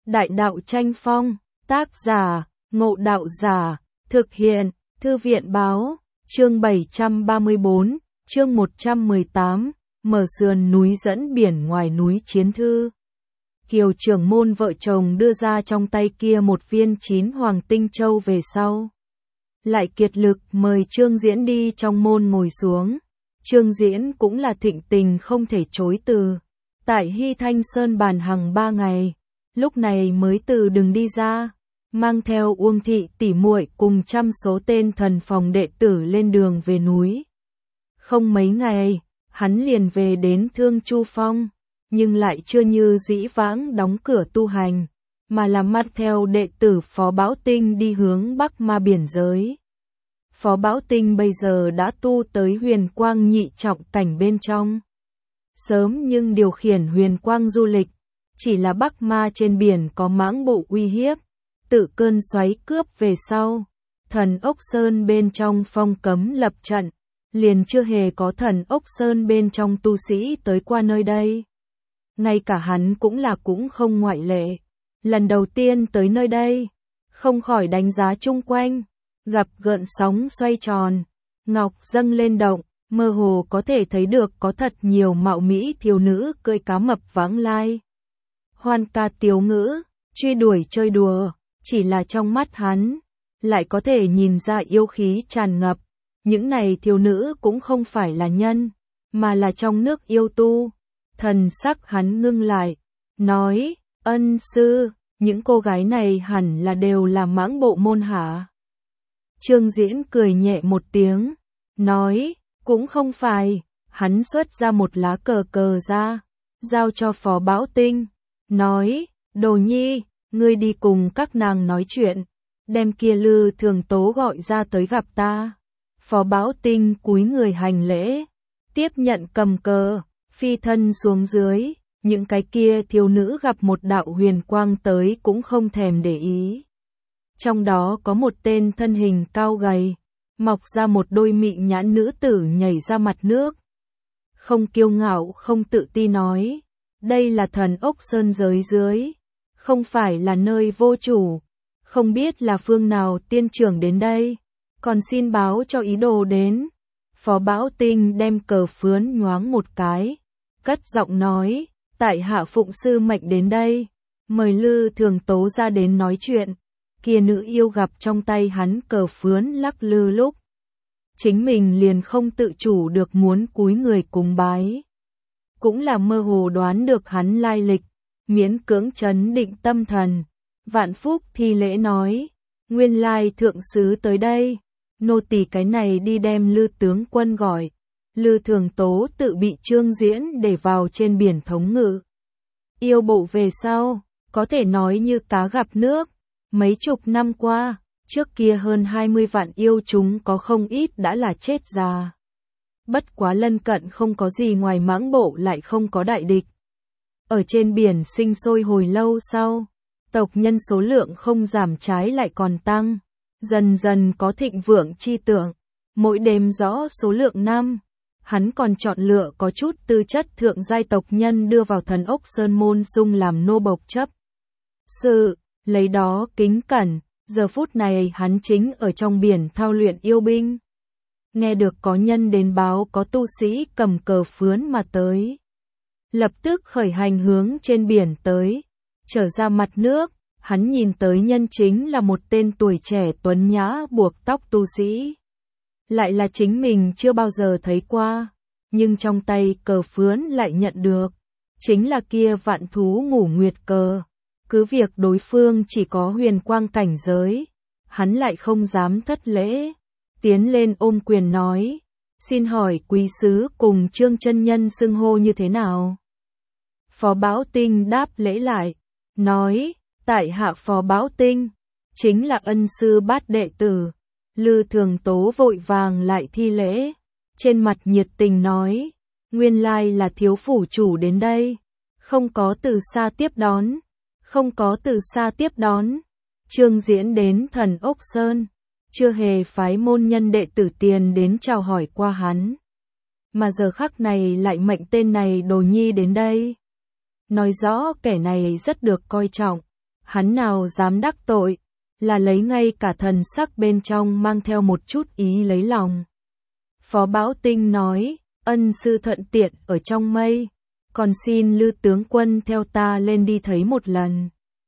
Đại đạo tranh phong, tác giả, Ngộ Đạo Giả, thực hiện, Thư viện báo, chương 734, chương 118, mở sườn núi dẫn biển ngoài núi chiến thư. Kiều trưởng môn vợ chồng đưa ra trong tay kia một viên 9 hoàng tinh châu về sau. Lại kiệt lực mời Trương Diễn đi trong môn ngồi xuống. Trương Diễn cũng là thịnh tình không thể chối từ. Tại Hy Thanh Sơn bàn hằng 3 ngày, lúc này mới từ đường đi ra, mang theo Uông thị tỷ muội cùng trăm số tên thần phòng đệ tử lên đường về núi. Không mấy ngày, hắn liền về đến Thương Chu Phong, nhưng lại chưa như dĩ vãng đóng cửa tu hành, mà là mắt theo đệ tử Phó Bảo Tinh đi hướng Bắc Ma biển giới. Phó Bảo Tinh bây giờ đã tu tới huyền quang nhị trọng cảnh bên trong. Sớm nhưng điều khiển huyền quang du lịch, chỉ là Bắc Ma trên biển có mãng bộ uy hiếp, tự cơn xoáy cướp về sau. Thần Ốc Sơn bên trong phong cấm lập trận, liền chưa hề có thần Ốc Sơn bên trong tu sĩ tới qua nơi đây. Ngay cả hắn cũng không ngoại lệ. Lần đầu tiên tới nơi đây, không khỏi đánh giá chung quanh, gặp gợn sóng xoay tròn, ngọc dâng lên động, mơ hồ có thể thấy được có thật nhiều mạo mỹ thiếu nữ cưỡi cá mập vãng lai. Hoan ca tiếu ngữ, truy đuổi chơi đùa, chỉ là trong mắt hắn, lại có thể nhìn ra yêu khí tràn ngập. Những này thiếu nữ cũng không phải là nhân, mà là trong nước yêu tu. Thần sắc hắn ngưng lại, nói, ân sư, những cô gái này hẳn là đều là mãng bộ môn hả? Trương Diễn cười nhẹ một tiếng, nói, cũng không phải. Hắn xuất ra một lá cờ ra, giao cho Phó Bảo Tinh, nói, Đồ Nhi, ngươi đi cùng các nàng nói chuyện, đem kia Lư Thường Tố gọi ra tới gặp ta. Phó Bảo Tinh cúi người hành lễ, tiếp nhận cầm cờ, phi thân xuống dưới. Những cái kia thiếu nữ gặp một đạo huyền quang tới cũng không thèm để ý. Trong đó có một tên thân hình cao gầy, mọc ra một đôi mị nhãn nữ tử nhảy ra mặt nước. Không kiêu ngạo không tự ti nói, đây là thần Ốc Sơn giới dưới, không phải là nơi vô chủ, không biết là phương nào tiên trưởng đến đây, còn xin báo cho ý đồ đến. Phó Bảo Tinh đem cờ phướn nhoáng một cái, cất giọng nói, tại hạ phụng sư mệnh đến đây, mời Lư Thường Tố ra đến nói chuyện. Kia nữ yêu gặp trong tay hắn cờ phướn lắc lư lúc, chính mình liền không tự chủ được muốn cúi người cúng bái. Cũng là mơ hồ đoán được hắn lai lịch, miễn cưỡng trấn định tâm thần. Vạn Phúc thi lễ nói, nguyên lai thượng sứ tới đây, nô tỳ cái này đi đem Lư tướng quân gọi. Lư Thường Tố tự bị Trương Diễn để vào trên biển thống ngự. Yêu bộ về sau, có thể nói như cá gặp nước. Mấy chục năm qua, trước kia hơn 20 vạn yêu chúng có không ít đã là chết già. Bất quá lân cận không có gì ngoài mãng bộ lại không có đại địch. Ở trên biển sinh sôi hồi lâu sau, tộc nhân số lượng không giảm trái lại còn tăng, dần dần có thịnh vượng chi tưởng. Mỗi đêm rõ số lượng năm, hắn còn chọn lựa có chút tư chất thượng giai tộc nhân đưa vào thần Ốc Sơn môn sung làm nô bộc chấp sự. Lấy đó kính cẩn, giờ phút này hắn chính ở trong biển thao luyện yêu binh. Nghe được có nhân đến báo có tu sĩ cầm cờ phướn mà tới. Lập tức khởi hành hướng trên biển tới, trở ra mặt nước, hắn nhìn tới nhân chính là một tên tuổi trẻ tuấn nhã buộc tóc tu sĩ. Lại là chính mình chưa bao giờ thấy qua, nhưng trong tay cờ phướn lại nhận được, chính là kia vạn thú ngủ nguyệt cờ. Cứ việc đối phương chỉ có huyền quang cảnh giới, hắn lại không dám thất lễ, tiến lên ôm quyền nói, xin hỏi quý sứ cùng Trương chân nhân xưng hô như thế nào? Phó Bảo Tinh đáp lễ lại, nói, tại hạ Phó Bảo Tinh, chính là ân sư bát đệ tử. Lư Thường Tố vội vàng lại thi lễ, trên mặt nhiệt tình nói, nguyên lai là thiếu phủ chủ đến đây, không có từ xa tiếp đón. Không có từ xa tiếp đón. Trương Diễn đến thần Ốc Sơn, chưa hề phái môn nhân đệ tử tiền đến chào hỏi qua hắn. Mà giờ khắc này lại mệnh tên này Đồ Nhi đến đây. Nói rõ kẻ này rất được coi trọng. hắn nào dám đắc tội, là lấy ngay cả thần sắc bên trong mang theo một chút ý lấy lòng. Phó Bảo Tinh nói, ân sư thuận tiện ở trong mây, còn xin Lư tướng quân theo ta lên đi thấy một lần.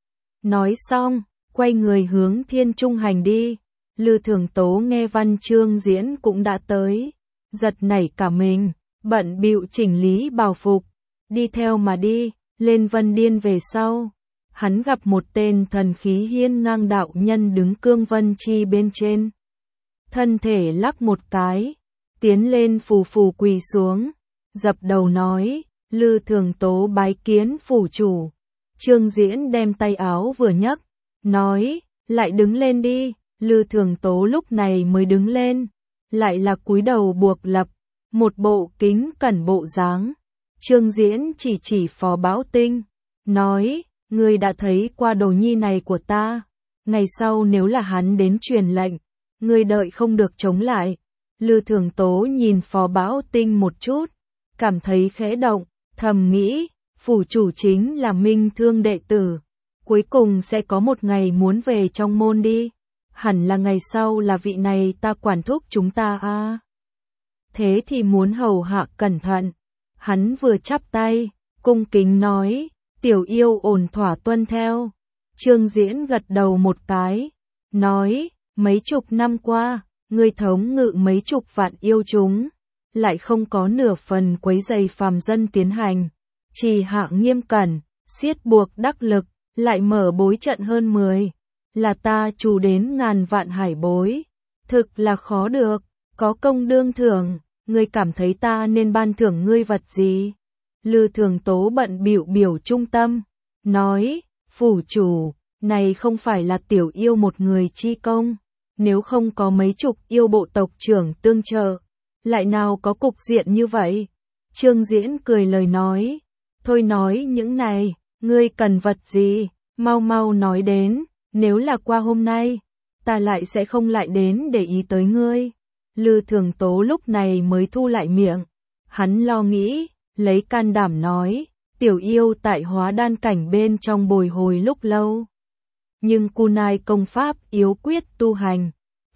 Nói xong, quay người hướng Thiên Trung Hành đi. Lư Thường Tố nghe văn chương diễn cũng đã tới, giật nảy cả mình, bận bịu chỉnh lý bào phục, đi theo mà đi, lên Vân Điên về sau. Hắn gặp một tên thần khí hiên ngang đạo nhân đứng cương vân chi bên trên. Thân thể lắc một cái, tiến lên phù phù quỳ xuống, dập đầu nói, Lư Thường Tố bái kiến phủ chủ. Trương Diễn đem tay áo vừa nhấc, nói, lại đứng lên đi. Lư Thường Tố lúc này mới đứng lên, lại là cúi đầu buộc lập, một bộ kính cẩn bộ dáng. Trương Diễn chỉ Phó Bảo Tinh, nói, ngươi đã thấy qua đồ nhi này của ta, ngày sau nếu là hắn đến truyền lệnh, ngươi đợi không được chống lại. Lư Thường Tố nhìn Phó Bảo Tinh một chút, cảm thấy khẽ động, thầm nghĩ, phủ chủ chính là Minh Thương đệ tử, cuối cùng sẽ có một ngày muốn về trong môn đi. Hẳn là ngày sau là vị này ta quản thúc chúng ta a. Thế thì muốn hầu hạ cẩn thận. Hắn vừa chắp tay, cung kính nói, tiểu yêu ổn thỏa tuân theo. Trương Diễn gật đầu một cái, nói, mấy chục năm qua, ngươi thống ngự mấy chục vạn yêu chúng, lại không có nửa phần quấy rầy phàm dân tiến hành, trì hạ nghiêm cẩn, siết buộc đắc lực, lại mở bối trận hơn 10. Là ta trù đến ngàn vạn hải bối, thực là khó được, có công đương thưởng, ngươi cảm thấy ta nên ban thưởng ngươi vật gì? Lư Thường Tố bận bịu biểu trung tâm, nói, phủ chủ, này không phải là tiểu yêu một người chi công, nếu không có mấy chục yêu bộ tộc trưởng tương trợ, lại nào có cục diện như vậy? Trương Diễn cười lời nói, thôi nói những này, ngươi cần vật gì, mau mau nói đến. Nếu là qua hôm nay, ta lại sẽ không lại đến để ý tới ngươi. Lư Thường Tố lúc này mới thu lại miệng. Hắn lo nghĩ, lấy can đảm nói, tiểu yêu tại hóa đan cảnh bên trong bồi hồi lúc lâu. Nhưng kunai công pháp yếu quyết tu hành.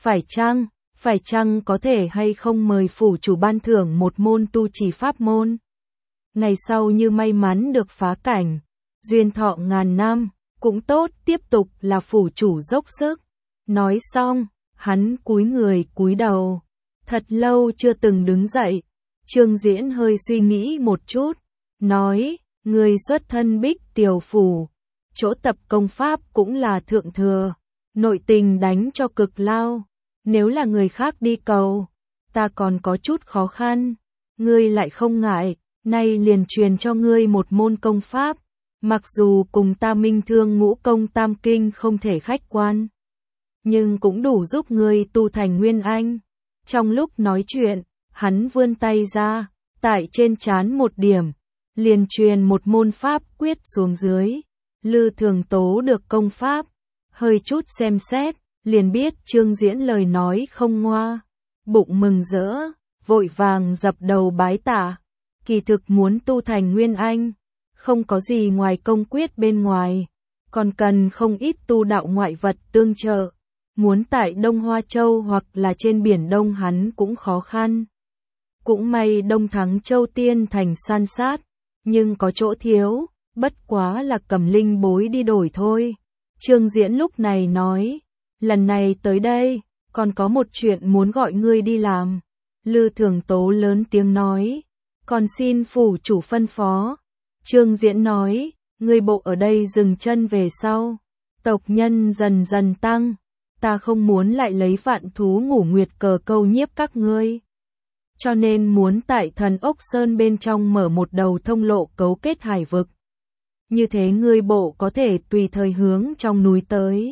Phải chăng có thể hay không mời phủ chủ ban thưởng một môn tu trì pháp môn. Ngày sau như may mắn được phá cảnh, duyên thọ ngàn năm. Cũng tốt, tiếp tục là phủ chủ dốc sức. Nói xong, hắn cúi người cúi đầu. Thật lâu chưa từng đứng dậy. Trương Diễn hơi suy nghĩ một chút. Nói, người xuất thân Bích Tiểu phủ. Chỗ tập công pháp cũng là thượng thừa. Nội tình đánh cho cực lao. Nếu là người khác đi cầu, ta còn có chút khó khăn. Ngươi lại không ngại, nay liền truyền cho ngươi một môn công pháp. Mặc dù cùng ta Minh Thương ngũ công tam kinh không thể khách quan, nhưng cũng đủ giúp ngươi tu thành nguyên anh. Trong lúc nói chuyện, hắn vươn tay ra, tại trên trán một điểm, liền truyền một môn pháp quyết xuống dưới. Lư Thường Tố được công pháp, hơi chút xem xét, liền biết Trương Diễn lời nói không ngoa, bụng mừng rỡ, vội vàng dập đầu bái tạ. Kỳ thực muốn tu thành nguyên anh, không có gì ngoài công quyết bên ngoài, còn cần không ít tu đạo ngoại vật tương trợ. Muốn tại Đông Hoa Châu hoặc là trên biển Đông hắn cũng khó khăn. Cũng may Đông Thắng Châu Tiên thành san sát, nhưng có chỗ thiếu, bất quá là cầm linh bối đi đổi thôi. Trương Diễn lúc này nói, lần này tới đây, còn có một chuyện muốn gọi ngươi đi làm. Lư Thường Tố lớn tiếng nói, còn xin phủ chủ phân phó. Trương Diễn nói, ngươi bộ ở đây dừng chân về sau, tộc nhân dần dần tăng, ta không muốn lại lấy vạn thú ngủ nguyệt cờ câu nhiếp các ngươi. Cho nên muốn tại Thần Ốc Sơn bên trong mở một đầu thông lộ cấu kết hải vực. Như thế ngươi bộ có thể tùy thời hướng trong núi tới.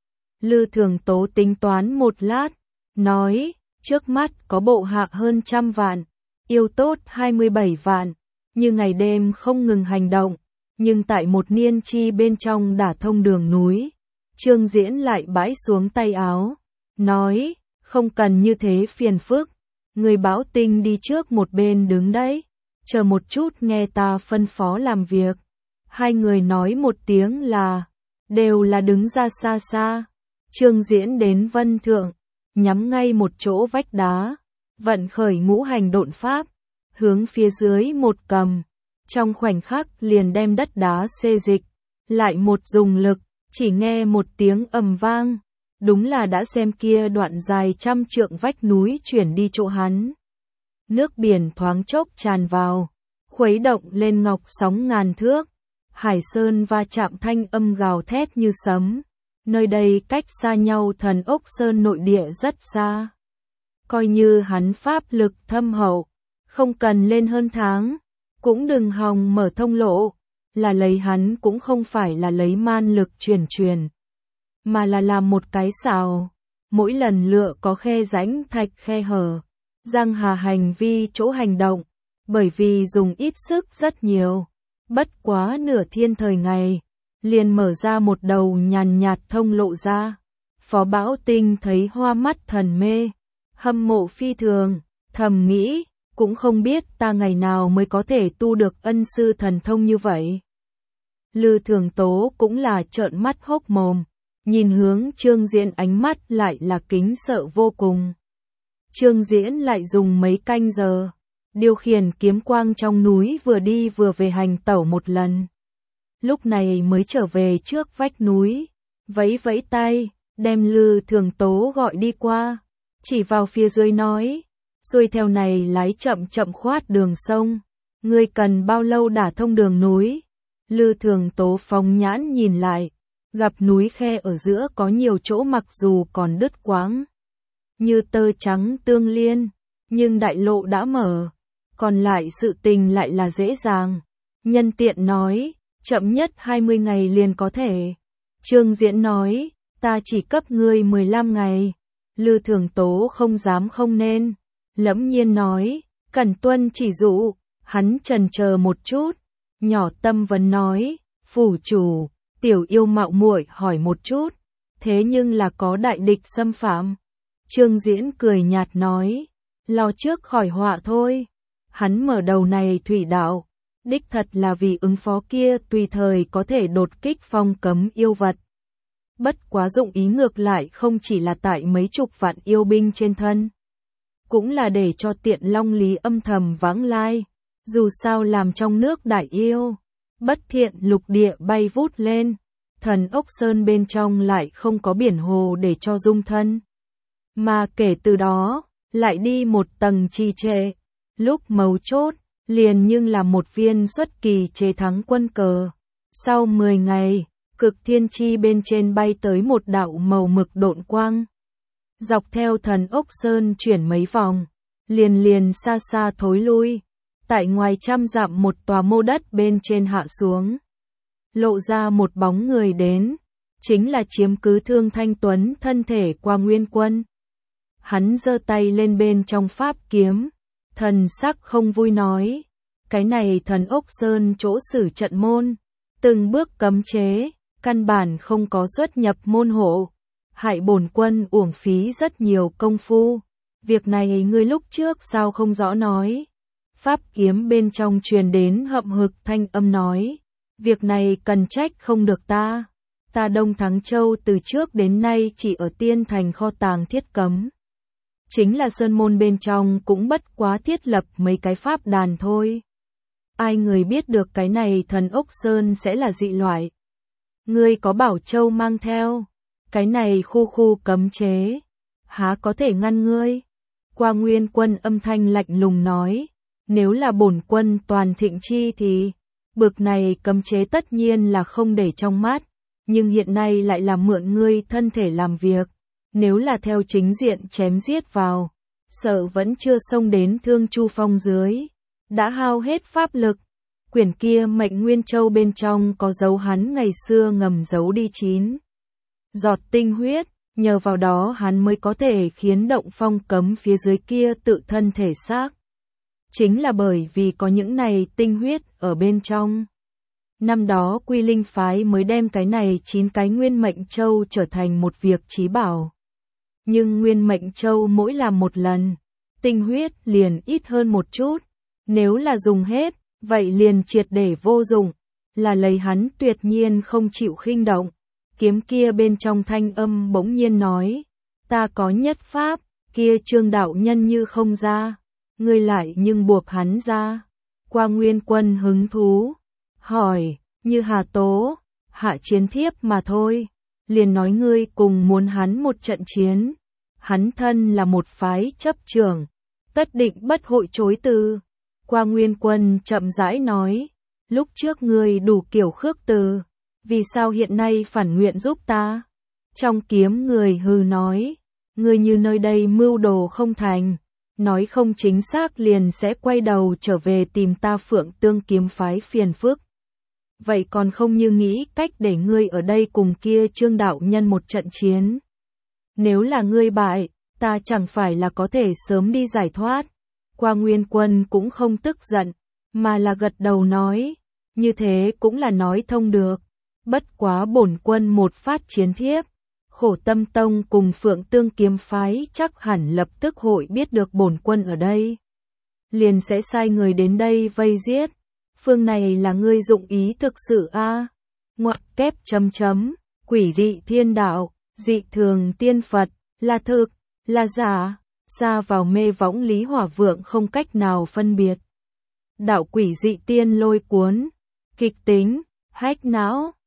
Lư Thường Tố tính toán một lát, nói, trước mắt có bộ hạ hơn 100 vạn, yêu tốt 27 vạn. Như ngày đêm không ngừng hành động, nhưng tại một niên chi bên trong đả thông đường núi. Trương Diễn lại bãi xuống tay áo, nói, không cần như thế phiền phức, người Bảo Tinh đi trước một bên đứng đấy, chờ một chút nghe ta phân phó làm việc. Hai người nói một tiếng là, đều là đứng ra xa xa. Trương Diễn đến Vân Thượng, nhắm ngay một chỗ vách đá, vận khởi ngũ hành độn pháp, hướng phía dưới một cầm, trong khoảnh khắc liền đem đất đá xê dịch, lại một dùng lực, chỉ nghe một tiếng ầm vang, đúng là đã xem kia đoạn dài trăm trượng vách núi chuyển đi chỗ hắn. Nước biển thoáng chốc tràn vào, khuấy động lên ngọc sóng ngàn thước, hải sơn va chạm thanh âm gào thét như sấm. Nơi đây cách xa nhau Thần Ốc Sơn nội địa rất xa. Coi như hắn pháp lực thâm hậu, không cần lên hơn tháng, cũng đừng hòng mở thông lộ, là lấy hắn cũng không phải là lấy man lực truyền, mà là làm một cái xào, mỗi lần lựa có khe rãnh thạch khe hở, Giang Hà hành vi chỗ hành động, bởi vì dùng ít sức rất nhiều, bất quá nửa thiên thời ngày, liền mở ra một đầu nhàn nhạt thông lộ ra. Phó Bảo Tinh thấy hoa mắt thần mê, hâm mộ phi thường, thầm nghĩ, cũng không biết ta ngày nào mới có thể tu được ân sư thần thông như vậy. Lư Thường Tố cũng là trợn mắt hốc mồm, nhìn hướng Trương Diễn ánh mắt lại là kính sợ vô cùng. Trương Diễn lại dùng mấy canh giờ, điều khiển kiếm quang trong núi vừa đi vừa về hành tẩu một lần. Lúc này mới trở về trước vách núi, vẫy vẫy tay, đem Lư Thường Tố gọi đi qua, chỉ vào phía dưới nói, xuôi theo này lái chậm chậm khoát đường sông, ngươi cần bao lâu đả thông đường núi? Lư Thường Tố phóng nhãn nhìn lại, gặp núi khe ở giữa có nhiều chỗ mặc dù còn đứt quãng, như tơ trắng tương liên, nhưng đại lộ đã mở, còn lại sự tình lại là dễ dàng. Nhân tiện nói, chậm nhất 20 ngày liền có thể. Trương Diễn nói, ta chỉ cấp ngươi 15 ngày. Lư Thường Tố không dám không nên. Lẫm Nhiên nói, cần tuân chỉ dụ. Hắn chần chờ một chút, nhỏ tâm vấn nói, phủ chủ, tiểu yêu mạo muội hỏi một chút, thế nhưng là có đại địch xâm phạm. Trương Diễn cười nhạt nói, lo trước khỏi họa thôi. Hắn mở đầu này thủy đạo, đích thật là vì ứng phó kia tùy thời có thể đột kích phong cấm yêu vật. Bất quá dụng ý ngược lại không chỉ là tại mấy chục vạn yêu binh trên thân, cũng là để cho Tiện Long Lý âm thầm vãng lai, dù sao làm trong nước đại yêu, bất thiện lục địa bay vút lên, Thần Ốc Sơn bên trong lại không có biển hồ để cho dung thân. Mà kể từ đó, lại đi một tầng trì trệ, lúc mấu chốt, liền nhưng là một viên xuất kỳ chế thắng quân cờ. Sau 10 ngày, cực thiên chi bên trên bay tới một đạo màu mực độn quang. Dọc theo Thần Ốc Sơn chuyển mấy vòng, liền xa xa thối lui, tại ngoài trăm dặm một tòa mô đất bên trên hạ xuống. Lộ ra một bóng người đến, chính là chiếm cứ Thương Thanh Tuấn thân thể qua Nguyên Quân. Hắn giơ tay lên bên trong pháp kiếm, thần sắc không vui nói, cái này Thần Ốc Sơn chỗ xử trận môn, từng bước cấm chế, căn bản không có xuất nhập môn hộ, hại bổn quân uổng phí rất nhiều công phu, việc này ngươi lúc trước sao không rõ nói. Pháp kiếm bên trong truyền đến hậm hực thanh âm nói, việc này cần trách không được ta. Ta Đông Thắng Châu từ trước đến nay chỉ ở Tiên Thành kho tàng thiết cấm. Chính là sơn môn bên trong cũng bất quá thiết lập mấy cái pháp đàn thôi. Ai người biết được cái này Thần Ốc Sơn sẽ là dị loại. Ngươi có Bảo Châu mang theo, cái này khu cấm chế, há có thể ngăn ngươi. Qua Nguyên Quân âm thanh lạnh lùng nói, nếu là bổn quân toàn thịnh chi thì, bực này cấm chế tất nhiên là không để trong mắt, nhưng hiện nay lại là mượn ngươi thân thể làm việc. Nếu là theo chính diện chém giết vào, sợ vẫn chưa xông đến Thương Chu Phong dưới, đã hao hết pháp lực. Quyển kia Mệnh Nguyên Châu bên trong có dấu hắn ngày xưa ngầm giấu đi 9 giọt tinh huyết, nhờ vào đó hắn mới có thể khiến động phong cấm phía dưới kia tự thân thể xác. Chính là bởi vì có những này tinh huyết ở bên trong. Năm đó Quy Linh phái mới đem cái này 9 cái Nguyên Mệnh Châu trở thành một việc chí bảo. Nhưng Nguyên Mệnh Châu mỗi làm một lần, tinh huyết liền ít hơn một chút, nếu là dùng hết, vậy liền triệt để vô dụng, là lấy hắn tuyệt nhiên không chịu khinh động. kiếm kia bên trong thanh âm bỗng nhiên nói, ta có nhất pháp, kia Trương đạo nhân như không ra, ngươi lại nhưng buộc hắn ra. Qua Nguyên Quân hứng thú, hỏi, như hà tố, hạ chiến thiếp mà thôi, liền nói ngươi cùng muốn hắn một trận chiến, hắn thân là một phái chấp trưởng, tất định bất hội chối từ. Qua Nguyên Quân chậm rãi nói, lúc trước ngươi đủ kiểu khước từ, vì sao hiện nay phản nguyện giúp ta? Trong kiếm người hừ nói, ngươi như nơi đây mưu đồ không thành, nói không chính xác liền sẽ quay đầu trở về tìm ta Phượng Tương kiếm phái phiền phức. Vậy còn không như nghĩ cách để ngươi ở đây cùng kia Trương đạo nhân một trận chiến. Nếu là ngươi bại, ta chẳng phải là có thể sớm đi giải thoát. Qua Nguyên Quân cũng không tức giận, mà là gật đầu nói, như thế cũng là nói thông được. Bất quá bổn quân một phát chiến thiếp, Khổ Tâm Tông cùng Phượng Tương kiếm phái chắc hẳn lập tức hội biết được bổn quân ở đây. Liền sẽ sai người đến đây vây giết. Phương này là ngươi dụng ý thực sự a? Ngoặc kép chấm chấm, quỷ dị thiên đạo, dị thường tiên Phật, là thực, là giả, xa vào mê võng Lý Hỏa Vượng không cách nào phân biệt. Đạo quỷ dị tiên lôi cuốn, kịch tính, hách não.